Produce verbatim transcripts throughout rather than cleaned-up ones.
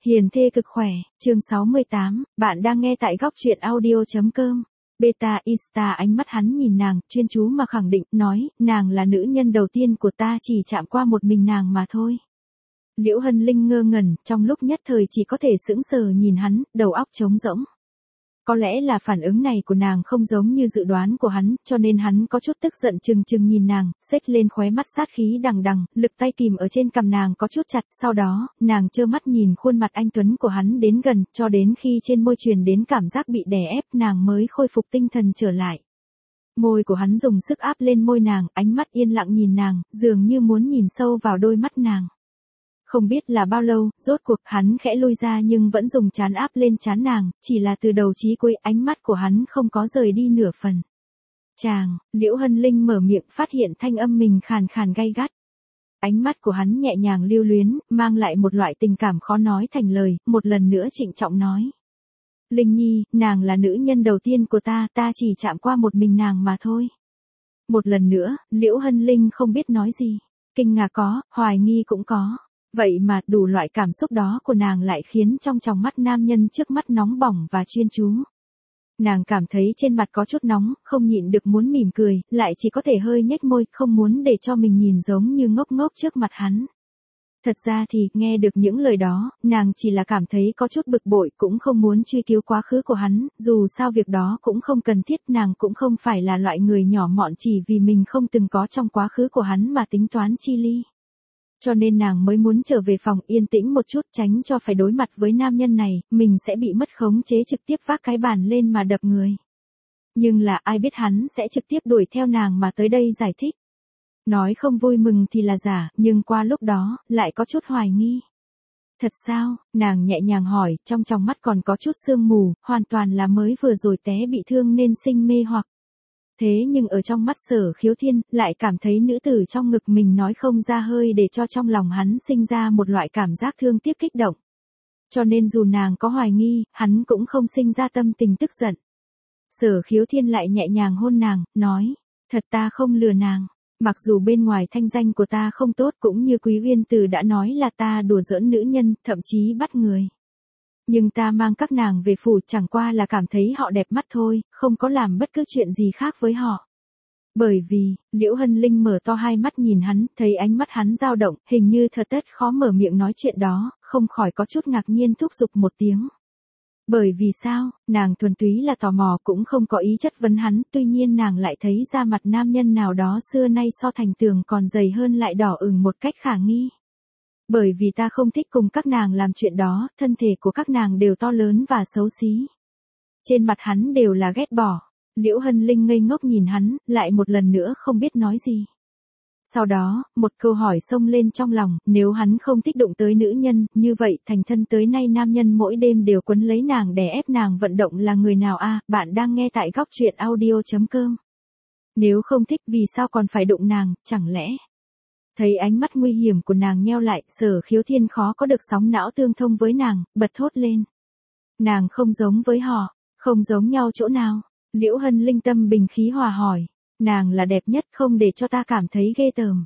Hiền thê cực khỏe, chương sáu mươi tám, bạn đang nghe tại góc truyện audio.com. Beta Insta ánh mắt hắn nhìn nàng, chuyên chú mà khẳng định, nói, nàng là nữ nhân đầu tiên của ta, chỉ chạm qua một mình nàng mà thôi. Liễu Hân Linh ngơ ngẩn, trong lúc nhất thời chỉ có thể sững sờ nhìn hắn, đầu óc trống rỗng. Có lẽ là phản ứng này của nàng không giống như dự đoán của hắn, cho nên hắn có chút tức giận chừng chừng nhìn nàng, xếch lên khóe mắt sát khí đằng đằng, lực tay kìm ở trên cằm nàng có chút chặt, sau đó, nàng trơ mắt nhìn khuôn mặt anh tuấn của hắn đến gần, cho đến khi trên môi truyền đến cảm giác bị đè ép, nàng mới khôi phục tinh thần trở lại. Môi của hắn dùng sức áp lên môi nàng, ánh mắt yên lặng nhìn nàng, dường như muốn nhìn sâu vào đôi mắt nàng. Không biết là bao lâu, rốt cuộc hắn khẽ lui ra nhưng vẫn dùng trán áp lên trán nàng, chỉ là từ đầu chí cuối ánh mắt của hắn không có rời đi nửa phần. Chàng, Liễu Hân Linh mở miệng phát hiện thanh âm mình khàn khàn gay gắt. Ánh mắt của hắn nhẹ nhàng lưu luyến, mang lại một loại tình cảm khó nói thành lời, một lần nữa trịnh trọng nói. Linh Nhi, nàng là nữ nhân đầu tiên của ta, ta chỉ chạm qua một mình nàng mà thôi. Một lần nữa, Liễu Hân Linh không biết nói gì. Kinh ngạc có, hoài nghi cũng có. Vậy mà đủ loại cảm xúc đó của nàng lại khiến trong tròng mắt nam nhân trước mắt nóng bỏng và chuyên chú. Nàng cảm thấy trên mặt có chút nóng, không nhịn được muốn mỉm cười, lại chỉ có thể hơi nhếch môi, không muốn để cho mình nhìn giống như ngốc ngốc trước mặt hắn. Thật ra thì, nghe được những lời đó, nàng chỉ là cảm thấy có chút bực bội, cũng không muốn truy cứu quá khứ của hắn, dù sao việc đó cũng không cần thiết, nàng cũng không phải là loại người nhỏ mọn chỉ vì mình không từng có trong quá khứ của hắn mà tính toán chi ly. Cho nên nàng mới muốn trở về phòng yên tĩnh một chút, tránh cho phải đối mặt với nam nhân này, mình sẽ bị mất khống chế trực tiếp vác cái bàn lên mà đập người. Nhưng là ai biết hắn sẽ trực tiếp đuổi theo nàng mà tới đây giải thích. Nói không vui mừng thì là giả, nhưng qua lúc đó, lại có chút hoài nghi. Thật sao, nàng nhẹ nhàng hỏi, trong tròng mắt còn có chút sương mù, hoàn toàn là mới vừa rồi té bị thương nên sinh mê hoặc. Thế nhưng ở trong mắt Sở Khiếu Thiên, lại cảm thấy nữ tử trong ngực mình nói không ra hơi để cho trong lòng hắn sinh ra một loại cảm giác thương tiếc kích động. Cho nên dù nàng có hoài nghi, hắn cũng không sinh ra tâm tình tức giận. Sở Khiếu Thiên lại nhẹ nhàng hôn nàng, nói, thật ta không lừa nàng. Mặc dù bên ngoài thanh danh của ta không tốt cũng như Quý Uyên Tử đã nói là ta đùa giỡn nữ nhân, thậm chí bắt người. Nhưng ta mang các nàng về phủ chẳng qua là cảm thấy họ đẹp mắt thôi, không có làm bất cứ chuyện gì khác với họ. Bởi vì, Liễu Hân Linh mở to hai mắt nhìn hắn, thấy ánh mắt hắn dao động, hình như thật tất khó mở miệng nói chuyện đó, không khỏi có chút ngạc nhiên thúc giục một tiếng. Bởi vì sao, nàng thuần túy là tò mò cũng không có ý chất vấn hắn, tuy nhiên nàng lại thấy da mặt nam nhân nào đó xưa nay so thành tường còn dày hơn lại đỏ ửng một cách khả nghi. Bởi vì ta không thích cùng các nàng làm chuyện đó, thân thể của các nàng đều to lớn và xấu xí. Trên mặt hắn đều là ghét bỏ. Liễu Hân Linh ngây ngốc nhìn hắn, lại một lần nữa không biết nói gì. Sau đó, một câu hỏi xông lên trong lòng, nếu hắn không thích đụng tới nữ nhân, như vậy thành thân tới nay nam nhân mỗi đêm đều quấn lấy nàng để ép nàng vận động là người nào a? À, bạn đang nghe tại góc truyện audio.com. Nếu không thích vì sao còn phải đụng nàng, chẳng lẽ... Thấy ánh mắt nguy hiểm của nàng nheo lại, Sở Khiếu Thiên khó có được sóng não tương thông với nàng, bật thốt lên. Nàng không giống với họ, không giống nhau chỗ nào. Liễu Hân Linh tâm bình khí hòa hỏi, nàng là đẹp nhất không để cho ta cảm thấy ghê tởm.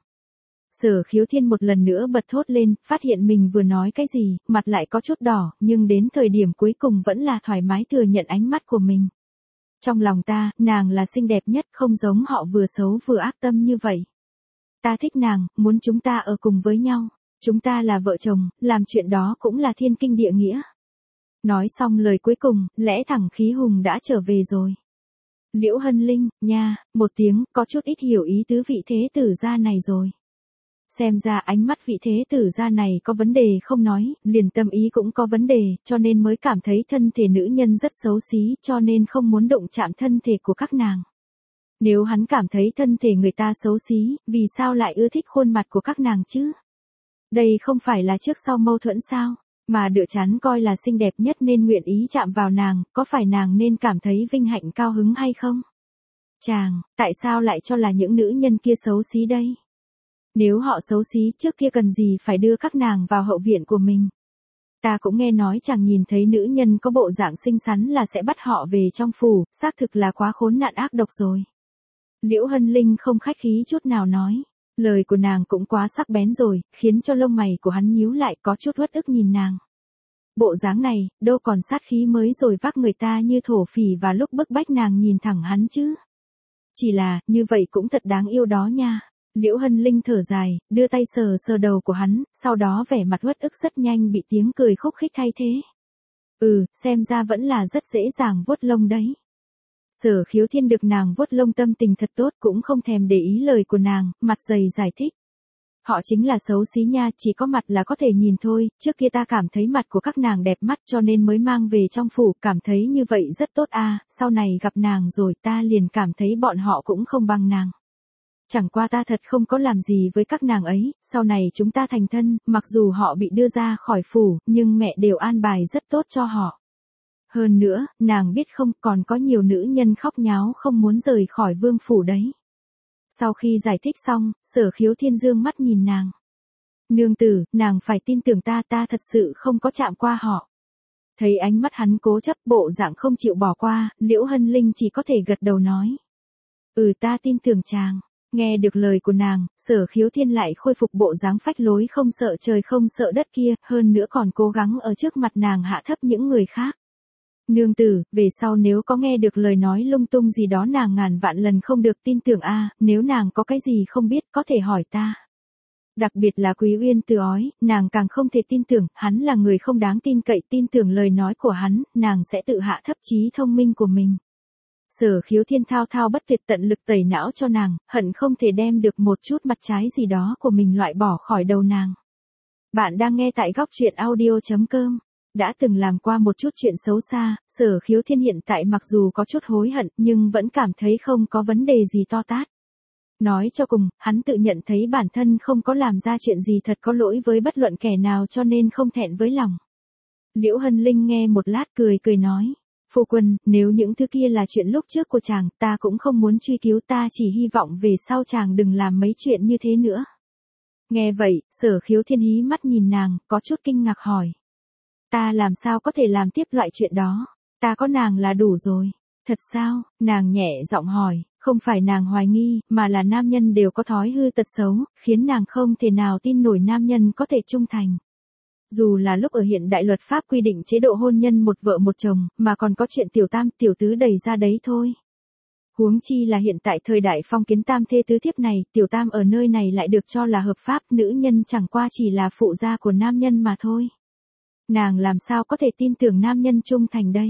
Sở Khiếu Thiên một lần nữa bật thốt lên, phát hiện mình vừa nói cái gì, mặt lại có chút đỏ, nhưng đến thời điểm cuối cùng vẫn là thoải mái thừa nhận ánh mắt của mình. Trong lòng ta, nàng là xinh đẹp nhất, không giống họ vừa xấu vừa ác tâm như vậy. Ta thích nàng, muốn chúng ta ở cùng với nhau. Chúng ta là vợ chồng, làm chuyện đó cũng là thiên kinh địa nghĩa. Nói xong lời cuối cùng, lẽ thẳng khí hùng đã trở về rồi. Liễu Hân Linh, nha, một tiếng, có chút ít hiểu ý tứ vị thế tử gia này rồi. Xem ra ánh mắt vị thế tử gia này có vấn đề không nói, liền tâm ý cũng có vấn đề, cho nên mới cảm thấy thân thể nữ nhân rất xấu xí, cho nên không muốn đụng chạm thân thể của các nàng. Nếu hắn cảm thấy thân thể người ta xấu xí, vì sao lại ưa thích khuôn mặt của các nàng chứ? Đây không phải là trước sau mâu thuẫn sao? Mà đựa chán coi là xinh đẹp nhất nên nguyện ý chạm vào nàng, có phải nàng nên cảm thấy vinh hạnh cao hứng hay không? Chàng, tại sao lại cho là những nữ nhân kia xấu xí đây? Nếu họ xấu xí trước kia cần gì phải đưa các nàng vào hậu viện của mình? Ta cũng nghe nói chàng nhìn thấy nữ nhân có bộ dạng xinh xắn là sẽ bắt họ về trong phủ, xác thực là quá khốn nạn ác độc rồi. Liễu Hân Linh không khách khí chút nào nói. Lời của nàng cũng quá sắc bén rồi, khiến cho lông mày của hắn nhíu lại có chút uất ức nhìn nàng. bộ dáng này, đâu còn sát khí mới rồi vác người ta như thổ phỉ và lúc bức bách nàng nhìn thẳng hắn chứ. Chỉ là, như vậy cũng thật đáng yêu đó nha. Liễu Hân Linh thở dài, đưa tay sờ sờ đầu của hắn, sau đó vẻ mặt uất ức rất nhanh bị tiếng cười khúc khích thay thế. Ừ, xem ra vẫn là rất dễ dàng vuốt lông đấy. Sở Khiếu Thiên được nàng vuốt lông tâm tình thật tốt cũng không thèm để ý lời của nàng, mặt dày giải thích. Họ chính là xấu xí nha, chỉ có mặt là có thể nhìn thôi, trước kia ta cảm thấy mặt của các nàng đẹp mắt cho nên mới mang về trong phủ, cảm thấy như vậy rất tốt à, sau này gặp nàng rồi ta liền cảm thấy bọn họ cũng không bằng nàng. Chẳng qua ta thật không có làm gì với các nàng ấy, sau này chúng ta thành thân, mặc dù họ bị đưa ra khỏi phủ, nhưng mẹ đều an bài rất tốt cho họ. Hơn nữa, nàng biết không, còn có nhiều nữ nhân khóc nháo không muốn rời khỏi vương phủ đấy. Sau khi giải thích xong, Sở Khiếu Thiên dương mắt nhìn nàng. Nương tử, nàng phải tin tưởng ta, ta thật sự không có chạm qua họ. Thấy ánh mắt hắn cố chấp bộ dạng không chịu bỏ qua, Liễu Hân Linh chỉ có thể gật đầu nói. Ừ, ta tin tưởng chàng. Nghe được lời của nàng, Sở Khiếu Thiên lại khôi phục bộ dáng phách lối không sợ trời không sợ đất kia, hơn nữa còn cố gắng ở trước mặt nàng hạ thấp những người khác. Nương tử, về sau nếu có nghe được lời nói lung tung gì đó nàng ngàn vạn lần không được tin tưởng a, nếu nàng có cái gì không biết có thể hỏi ta. Đặc biệt là Quý Uyên Từ Ói, nàng càng không thể tin tưởng, hắn là người không đáng tin cậy, tin tưởng lời nói của hắn, nàng sẽ tự hạ thấp trí thông minh của mình. Sở Khiếu Thiên thao thao bất tuyệt tận lực tẩy não cho nàng, hận không thể đem được một chút mặt trái gì đó của mình loại bỏ khỏi đầu nàng. Bạn đang nghe tại góc truyện audio chấm com. Đã từng làm qua một chút chuyện xấu xa, Sở Khiếu Thiên hiện tại mặc dù có chút hối hận nhưng vẫn cảm thấy không có vấn đề gì to tát. Nói cho cùng, hắn tự nhận thấy bản thân không có làm ra chuyện gì thật có lỗi với bất luận kẻ nào cho nên không thẹn với lòng. Liễu Hân Linh nghe một lát cười cười nói. Phu quân, nếu những thứ kia là chuyện lúc trước của chàng, ta cũng không muốn truy cứu, ta chỉ hy vọng về sau chàng đừng làm mấy chuyện như thế nữa. Nghe vậy, Sở Khiếu Thiên hí mắt nhìn nàng, có chút kinh ngạc hỏi. Ta làm sao có thể làm tiếp loại chuyện đó, ta có nàng là đủ rồi. Thật sao, nàng nhẹ giọng hỏi, không phải nàng hoài nghi, mà là nam nhân đều có thói hư tật xấu, khiến nàng không thể nào tin nổi nam nhân có thể trung thành. Dù là lúc ở hiện đại luật pháp quy định chế độ hôn nhân một vợ một chồng, mà còn có chuyện tiểu tam tiểu tứ đầy ra đấy thôi. Huống chi là hiện tại thời đại phong kiến tam thê tứ thiếp này, tiểu tam ở nơi này lại được cho là hợp pháp, nữ nhân chẳng qua chỉ là phụ gia của nam nhân mà thôi. Nàng làm sao có thể tin tưởng nam nhân trung thành đây?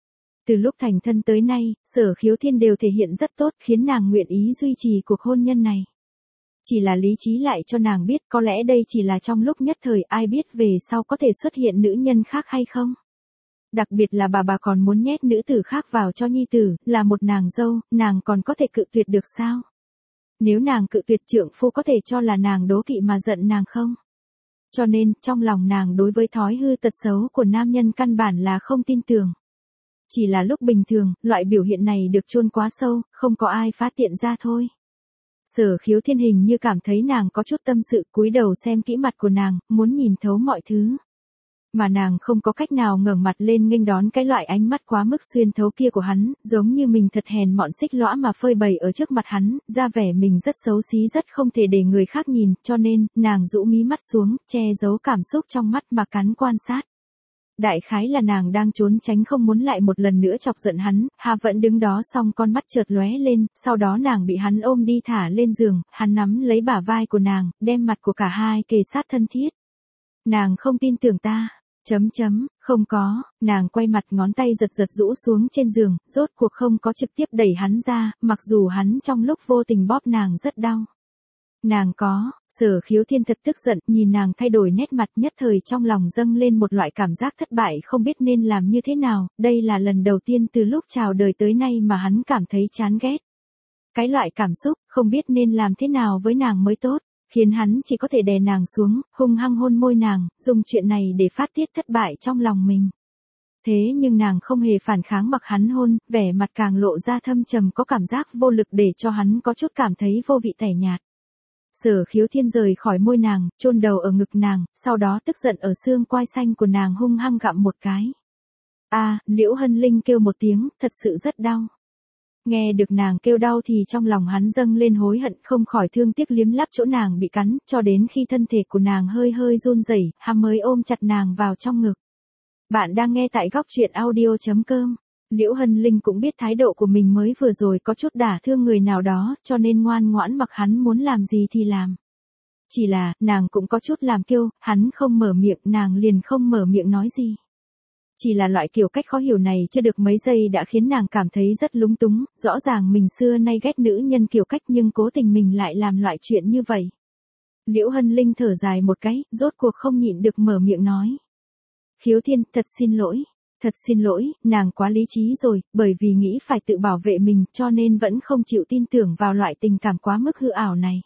Từ lúc thành thân tới nay, Sở Khiếu Thiên đều thể hiện rất tốt khiến nàng nguyện ý duy trì cuộc hôn nhân này. Chỉ là lý trí lại cho nàng biết có lẽ đây chỉ là trong lúc nhất thời, ai biết về sau có thể xuất hiện nữ nhân khác hay không. Đặc biệt là bà bà còn muốn nhét nữ tử khác vào cho nhi tử, là một nàng dâu, nàng còn có thể cự tuyệt được sao? Nếu nàng cự tuyệt trượng phu có thể cho là nàng đố kỵ mà giận nàng không? Cho nên, trong lòng nàng đối với thói hư tật xấu của nam nhân căn bản là không tin tưởng. Chỉ là lúc bình thường, loại biểu hiện này được chôn quá sâu, không có ai phát hiện ra thôi. Sở Khiếu Thiên hình như cảm thấy nàng có chút tâm sự, cúi đầu xem kỹ mặt của nàng, muốn nhìn thấu mọi thứ. Mà nàng không có cách nào ngẩng mặt lên nghênh đón cái loại ánh mắt quá mức xuyên thấu kia của hắn, giống như mình thật hèn mọn xích lõa mà phơi bày ở trước mặt hắn, ra vẻ mình rất xấu xí rất không thể để người khác nhìn, cho nên, nàng rũ mí mắt xuống, che giấu cảm xúc trong mắt mà cắn quan sát. Đại khái là nàng đang trốn tránh không muốn lại một lần nữa chọc giận hắn, Hà vẫn đứng đó xong con mắt chợt lóe lên, sau đó nàng bị hắn ôm đi thả lên giường, hắn nắm lấy bả vai của nàng, đem mặt của cả hai kề sát thân thiết. Nàng không tin tưởng ta, chấm chấm, không có, nàng quay mặt ngón tay giật giật rũ xuống trên giường, rốt cuộc không có trực tiếp đẩy hắn ra, mặc dù hắn trong lúc vô tình bóp nàng rất đau. Nàng có, Sở Khiếu Thiên thật tức giận, nhìn nàng thay đổi nét mặt nhất thời trong lòng dâng lên một loại cảm giác thất bại không biết nên làm như thế nào, đây là lần đầu tiên từ lúc chào đời tới nay mà hắn cảm thấy chán ghét. Cái loại cảm xúc, không biết nên làm thế nào với nàng mới tốt, khiến hắn chỉ có thể đè nàng xuống, hung hăng hôn môi nàng, dùng chuyện này để phát tiết thất bại trong lòng mình. Thế nhưng nàng không hề phản kháng mặc hắn hôn, vẻ mặt càng lộ ra thâm trầm có cảm giác vô lực để cho hắn có chút cảm thấy vô vị tẻ nhạt. Sở Khiếu Thiên rời khỏi môi nàng, chôn đầu ở ngực nàng, sau đó tức giận ở xương quai xanh của nàng hung hăng gặm một cái. A, à, Liễu Hân Linh kêu một tiếng, thật sự rất đau. Nghe được nàng kêu đau thì trong lòng hắn dâng lên hối hận, không khỏi thương tiếc liếm láp chỗ nàng bị cắn, cho đến khi thân thể của nàng hơi hơi run rẩy, hắn mới ôm chặt nàng vào trong ngực. Bạn đang nghe tại góc truyện audio chấm com. Liễu Hân Linh cũng biết thái độ của mình mới vừa rồi có chút đả thương người nào đó, cho nên ngoan ngoãn mặc hắn muốn làm gì thì làm. Chỉ là, nàng cũng có chút làm kiêu, hắn không mở miệng, nàng liền không mở miệng nói gì. Chỉ là loại kiểu cách khó hiểu này chưa được mấy giây đã khiến nàng cảm thấy rất lúng túng, rõ ràng mình xưa nay ghét nữ nhân kiểu cách nhưng cố tình mình lại làm loại chuyện như vậy. Liễu Hân Linh thở dài một cái, rốt cuộc không nhịn được mở miệng nói. Khiếu Thiên, thật xin lỗi, thật xin lỗi, nàng quá lý trí rồi, bởi vì nghĩ phải tự bảo vệ mình cho nên vẫn không chịu tin tưởng vào loại tình cảm quá mức hư ảo này.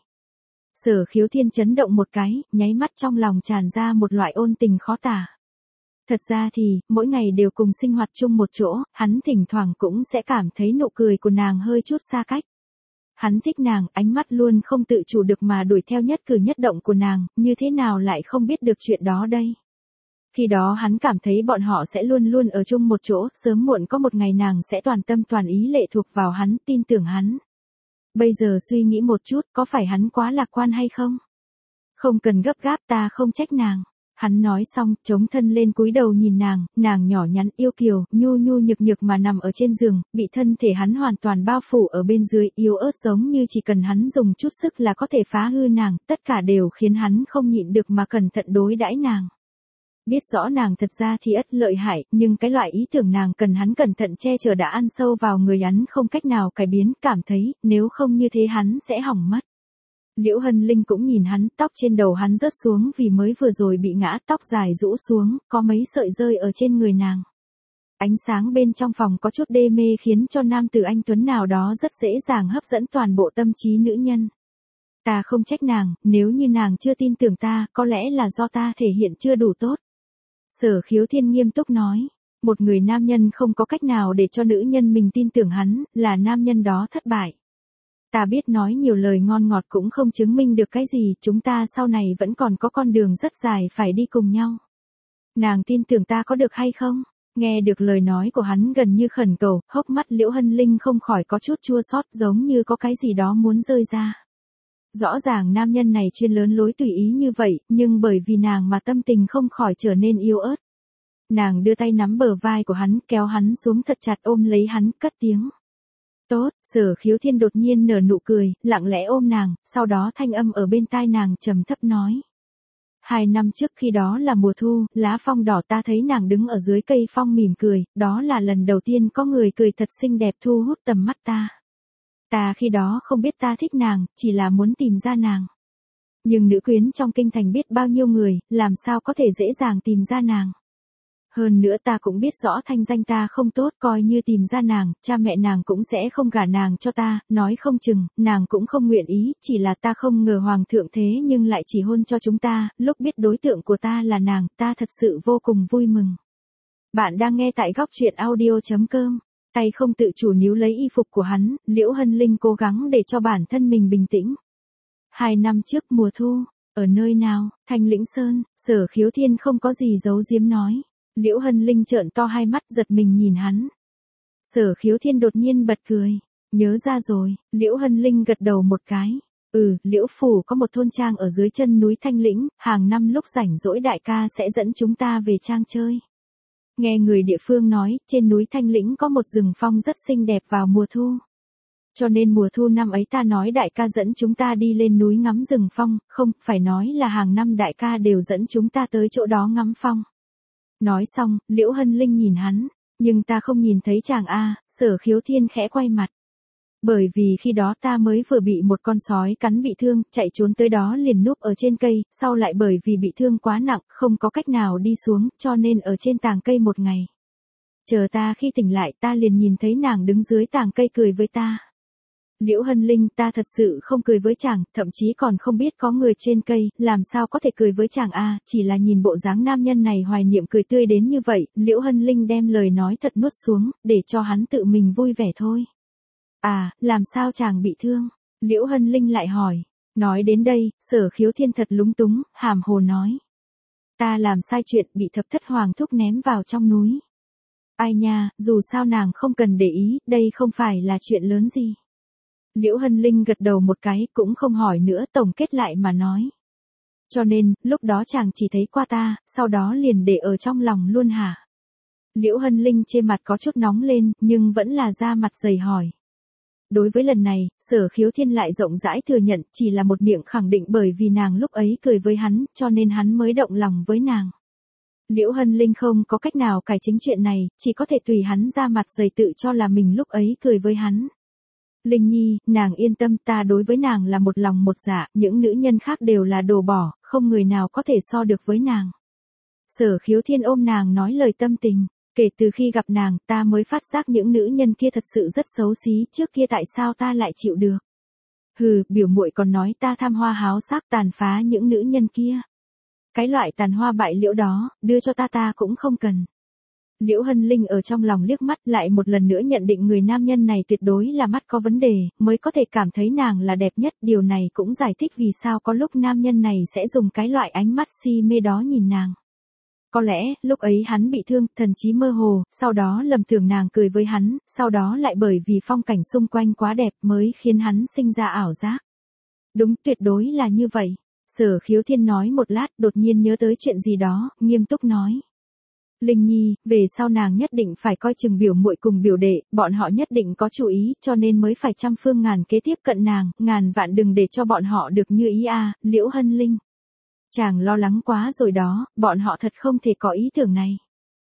Sở Khiếu Thiên chấn động một cái, nháy mắt trong lòng tràn ra một loại ôn tình khó tả. Thật ra thì, mỗi ngày đều cùng sinh hoạt chung một chỗ, hắn thỉnh thoảng cũng sẽ cảm thấy nụ cười của nàng hơi chút xa cách. Hắn thích nàng, ánh mắt luôn không tự chủ được mà đuổi theo nhất cử nhất động của nàng, như thế nào lại không biết được chuyện đó đây. Khi đó hắn cảm thấy bọn họ sẽ luôn luôn ở chung một chỗ, sớm muộn có một ngày nàng sẽ toàn tâm toàn ý lệ thuộc vào hắn, tin tưởng hắn. Bây giờ suy nghĩ một chút, có phải hắn quá lạc quan hay không? Không cần gấp gáp, ta không trách nàng. Hắn nói xong, chống thân lên cúi đầu nhìn nàng, nàng nhỏ nhắn yêu kiều, nhu nhu nhược nhược mà nằm ở trên giường, bị thân thể hắn hoàn toàn bao phủ ở bên dưới, yếu ớt giống như chỉ cần hắn dùng chút sức là có thể phá hư nàng, tất cả đều khiến hắn không nhịn được mà cẩn thận đối đãi nàng. Biết rõ nàng thật ra thì ất lợi hại, nhưng cái loại ý tưởng nàng cần hắn cẩn thận che chở đã ăn sâu vào người hắn không cách nào cải biến, cảm thấy, nếu không như thế hắn sẽ hỏng mất. Liễu Hân Linh cũng nhìn hắn, tóc trên đầu hắn rớt xuống vì mới vừa rồi bị ngã, tóc dài rũ xuống, có mấy sợi rơi ở trên người nàng. Ánh sáng bên trong phòng có chút đê mê khiến cho nam tử anh tuấn nào đó rất dễ dàng hấp dẫn toàn bộ tâm trí nữ nhân. Ta không trách nàng, nếu như nàng chưa tin tưởng ta, có lẽ là do ta thể hiện chưa đủ tốt. Sở Khiếu Thiên nghiêm túc nói, một người nam nhân không có cách nào để cho nữ nhân mình tin tưởng hắn, là nam nhân đó thất bại. Ta biết nói nhiều lời ngon ngọt cũng không chứng minh được cái gì, chúng ta sau này vẫn còn có con đường rất dài phải đi cùng nhau. Nàng tin tưởng ta có được hay không? Nghe được lời nói của hắn gần như khẩn cầu, hốc mắt Liễu Hân Linh không khỏi có chút chua xót, giống như có cái gì đó muốn rơi ra. Rõ ràng nam nhân này chuyên lớn lối tùy ý như vậy, nhưng bởi vì nàng mà tâm tình không khỏi trở nên yếu ớt. Nàng đưa tay nắm bờ vai của hắn, kéo hắn xuống thật chặt, ôm lấy hắn, cất tiếng. Tốt, Sở Khiếu Thiên đột nhiên nở nụ cười, lặng lẽ ôm nàng, sau đó thanh âm ở bên tai nàng trầm thấp nói. Hai năm trước khi đó là mùa thu, lá phong đỏ, ta thấy nàng đứng ở dưới cây phong mỉm cười, đó là lần đầu tiên có người cười thật xinh đẹp thu hút tầm mắt ta. Ta khi đó không biết ta thích nàng, chỉ là muốn tìm ra nàng. Nhưng nữ quyến trong kinh thành biết bao nhiêu người, làm sao có thể dễ dàng tìm ra nàng. Hơn nữa ta cũng biết rõ thanh danh ta không tốt, coi như tìm ra nàng, cha mẹ nàng cũng sẽ không gả nàng cho ta, nói không chừng, nàng cũng không nguyện ý, chỉ là ta không ngờ hoàng thượng thế nhưng lại chỉ hôn cho chúng ta, lúc biết đối tượng của ta là nàng, ta thật sự vô cùng vui mừng. Bạn đang nghe tại góc truyện audio chấm com. Tay không tự chủ níu lấy y phục của hắn, Liễu Hân Linh cố gắng để cho bản thân mình bình tĩnh. Hai năm trước mùa thu, ở nơi nào, Thanh Lĩnh Sơn, Sở Khiếu Thiên không có gì giấu giếm nói. Liễu Hân Linh trợn to hai mắt giật mình nhìn hắn. Sở Khiếu Thiên đột nhiên bật cười. Nhớ ra rồi, Liễu Hân Linh gật đầu một cái. Ừ, Liễu Phủ có một thôn trang ở dưới chân núi Thanh Lĩnh, hàng năm lúc rảnh rỗi đại ca sẽ dẫn chúng ta về trang chơi. Nghe người địa phương nói, trên núi Thanh Lĩnh có một rừng phong rất xinh đẹp vào mùa thu. Cho nên mùa thu năm ấy ta nói đại ca dẫn chúng ta đi lên núi ngắm rừng phong, không, phải nói là hàng năm đại ca đều dẫn chúng ta tới chỗ đó ngắm phong. Nói xong, Liễu Hân Linh nhìn hắn, nhưng ta không nhìn thấy chàng a. Sở Khiếu Thiên khẽ quay mặt. Bởi vì khi đó ta mới vừa bị một con sói cắn bị thương, chạy trốn tới đó liền núp ở trên cây, sau lại bởi vì bị thương quá nặng, không có cách nào đi xuống, cho nên ở trên tàng cây một ngày. Chờ ta khi tỉnh lại ta liền nhìn thấy nàng đứng dưới tàng cây cười với ta. Liễu Hân Linh, ta thật sự không cười với chàng, thậm chí còn không biết có người trên cây, làm sao có thể cười với chàng a, chỉ là nhìn bộ dáng nam nhân này hoài niệm cười tươi đến như vậy, Liễu Hân Linh đem lời nói thật nuốt xuống, để cho hắn tự mình vui vẻ thôi. À, làm sao chàng bị thương? Liễu Hân Linh lại hỏi. Nói đến đây, Sở Khiếu Thiên thật lúng túng, hàm hồ nói. Ta làm sai chuyện, bị thập thất hoàng thúc ném vào trong núi. Ai nha, dù sao nàng không cần để ý, đây không phải là chuyện lớn gì. Liễu Hân Linh gật đầu một cái, cũng không hỏi nữa, tổng kết lại mà nói. Cho nên, lúc đó chàng chỉ thấy qua ta, sau đó liền để ở trong lòng luôn hả? Liễu Hân Linh trên mặt có chút nóng lên, nhưng vẫn là ra mặt dày hỏi. Đối với lần này, Sở Khiếu Thiên lại rộng rãi thừa nhận, chỉ là một miệng khẳng định bởi vì nàng lúc ấy cười với hắn, cho nên hắn mới động lòng với nàng. Liễu Hân Linh không có cách nào cải chính chuyện này, chỉ có thể tùy hắn ra mặt dày tự cho là mình lúc ấy cười với hắn. Linh Nhi, nàng yên tâm, ta đối với nàng là một lòng một dạ, những nữ nhân khác đều là đồ bỏ, không người nào có thể so được với nàng. Sở Khiếu Thiên ôm nàng nói lời tâm tình, kể từ khi gặp nàng, ta mới phát giác những nữ nhân kia thật sự rất xấu xí, trước kia tại sao ta lại chịu được. Hừ, biểu muội còn nói ta tham hoa háo sắc tàn phá những nữ nhân kia. Cái loại tàn hoa bại liễu đó, đưa cho ta ta cũng không cần. Liễu Hân Linh ở trong lòng liếc mắt lại một lần nữa nhận định người nam nhân này tuyệt đối là mắt có vấn đề, mới có thể cảm thấy nàng là đẹp nhất. Điều này cũng giải thích vì sao có lúc nam nhân này sẽ dùng cái loại ánh mắt si mê đó nhìn nàng. Có lẽ, lúc ấy hắn bị thương, thần trí mơ hồ, sau đó lầm tưởng nàng cười với hắn, sau đó lại bởi vì phong cảnh xung quanh quá đẹp mới khiến hắn sinh ra ảo giác. Đúng, tuyệt đối là như vậy. Sở Khiếu Thiên nói một lát, đột nhiên nhớ tới chuyện gì đó, nghiêm túc nói. Linh Nhi, về sau nàng nhất định phải coi chừng biểu muội cùng biểu đệ, bọn họ nhất định có chú ý, cho nên mới phải trăm phương ngàn kế tiếp cận nàng, ngàn vạn đừng để cho bọn họ được như ý a, à, Liễu Hân Linh. Chàng lo lắng quá rồi đó, bọn họ thật không thể có ý tưởng này.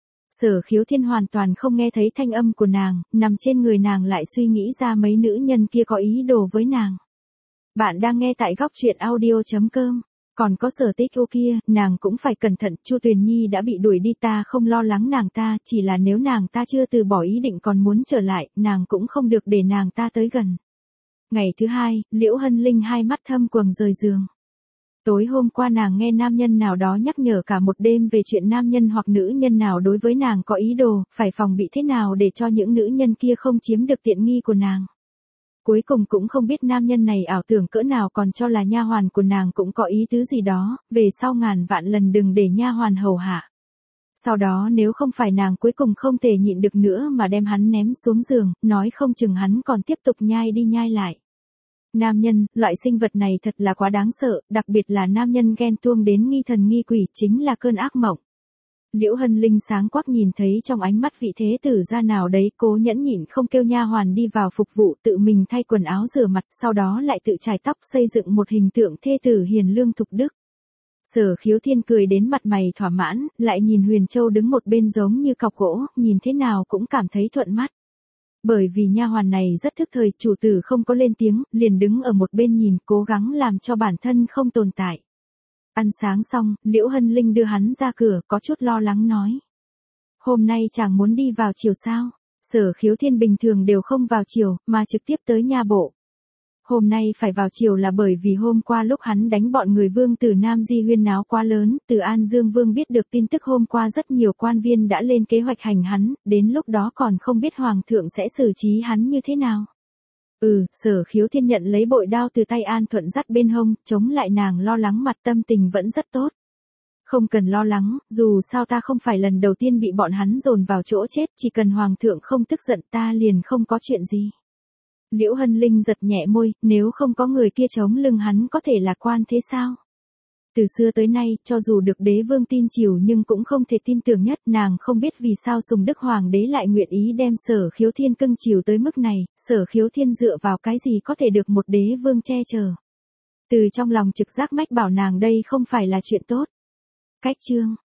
Sở Khiếu Thiên hoàn toàn không nghe thấy thanh âm của nàng, nằm trên người nàng lại suy nghĩ ra mấy nữ nhân kia có ý đồ với nàng. Bạn đang nghe tại góc truyện audio chấm com. Còn có Sở Tích Ô kia, nàng cũng phải cẩn thận, Chu Tuyền Nhi đã bị đuổi đi, ta không lo lắng nàng ta, chỉ là nếu nàng ta chưa từ bỏ ý định còn muốn trở lại, nàng cũng không được để nàng ta tới gần. Ngày thứ hai, Liễu Hân Linh hai mắt thâm quầng rời giường. Tối hôm qua nàng nghe nam nhân nào đó nhắc nhở cả một đêm về chuyện nam nhân hoặc nữ nhân nào đối với nàng có ý đồ, phải phòng bị thế nào để cho những nữ nhân kia không chiếm được tiện nghi của nàng. Cuối cùng cũng không biết nam nhân này ảo tưởng cỡ nào còn cho là nha hoàn của nàng cũng có ý tứ gì đó, về sau ngàn vạn lần đừng để nha hoàn hầu hạ. Sau đó nếu không phải nàng cuối cùng không thể nhịn được nữa mà đem hắn ném xuống giường, nói không chừng hắn còn tiếp tục nhai đi nhai lại. Nam nhân, loại sinh vật này thật là quá đáng sợ, đặc biệt là nam nhân ghen tuông đến nghi thần nghi quỷ chính là cơn ác mộng. Liễu Hân Linh sáng quắc nhìn thấy trong ánh mắt vị thế tử gia nào đấy, cố nhẫn nhịn không kêu nha hoàn đi vào phục vụ, tự mình thay quần áo rửa mặt, sau đó lại tự chải tóc xây dựng một hình tượng thê tử hiền lương thục đức. Sở Khiếu Thiên cười đến mặt mày thỏa mãn, lại nhìn Huyền Châu đứng một bên giống như cọc gỗ, nhìn thế nào cũng cảm thấy thuận mắt. Bởi vì nha hoàn này rất thức thời, chủ tử không có lên tiếng, liền đứng ở một bên nhìn, cố gắng làm cho bản thân không tồn tại. Ăn sáng xong, Liễu Hân Linh đưa hắn ra cửa, có chút lo lắng nói. Hôm nay chàng muốn đi vào chiều sao? Sở Khiếu Thiên bình thường đều không vào chiều, mà trực tiếp tới nha bộ. Hôm nay phải vào chiều là bởi vì hôm qua lúc hắn đánh bọn người Vương Tử Nam Di huyên náo quá lớn, từ An Dương Vương biết được tin tức hôm qua rất nhiều quan viên đã lên kế hoạch hành hắn, đến lúc đó còn không biết Hoàng thượng sẽ xử trí hắn như thế nào. Ừ, Sở Khiếu Thiên nhận lấy bội đao từ tay An Thuận dắt bên hông, chống lại nàng lo lắng mặt, tâm tình vẫn rất tốt. Không cần lo lắng, dù sao ta không phải lần đầu tiên bị bọn hắn dồn vào chỗ chết, chỉ cần Hoàng thượng không tức giận ta liền không có chuyện gì. Liễu Hân Linh giật nhẹ môi, nếu không có người kia chống lưng hắn có thể lạc quan thế sao? Từ xưa tới nay, cho dù được đế vương tin chiều nhưng cũng không thể tin tưởng nhất, nàng không biết vì sao Sùng Đức Hoàng đế lại nguyện ý đem Sở Khiếu Thiên cưng chiều tới mức này, Sở Khiếu Thiên dựa vào cái gì có thể được một đế vương che chở. Từ trong lòng trực giác mách bảo nàng đây không phải là chuyện tốt. Cách chương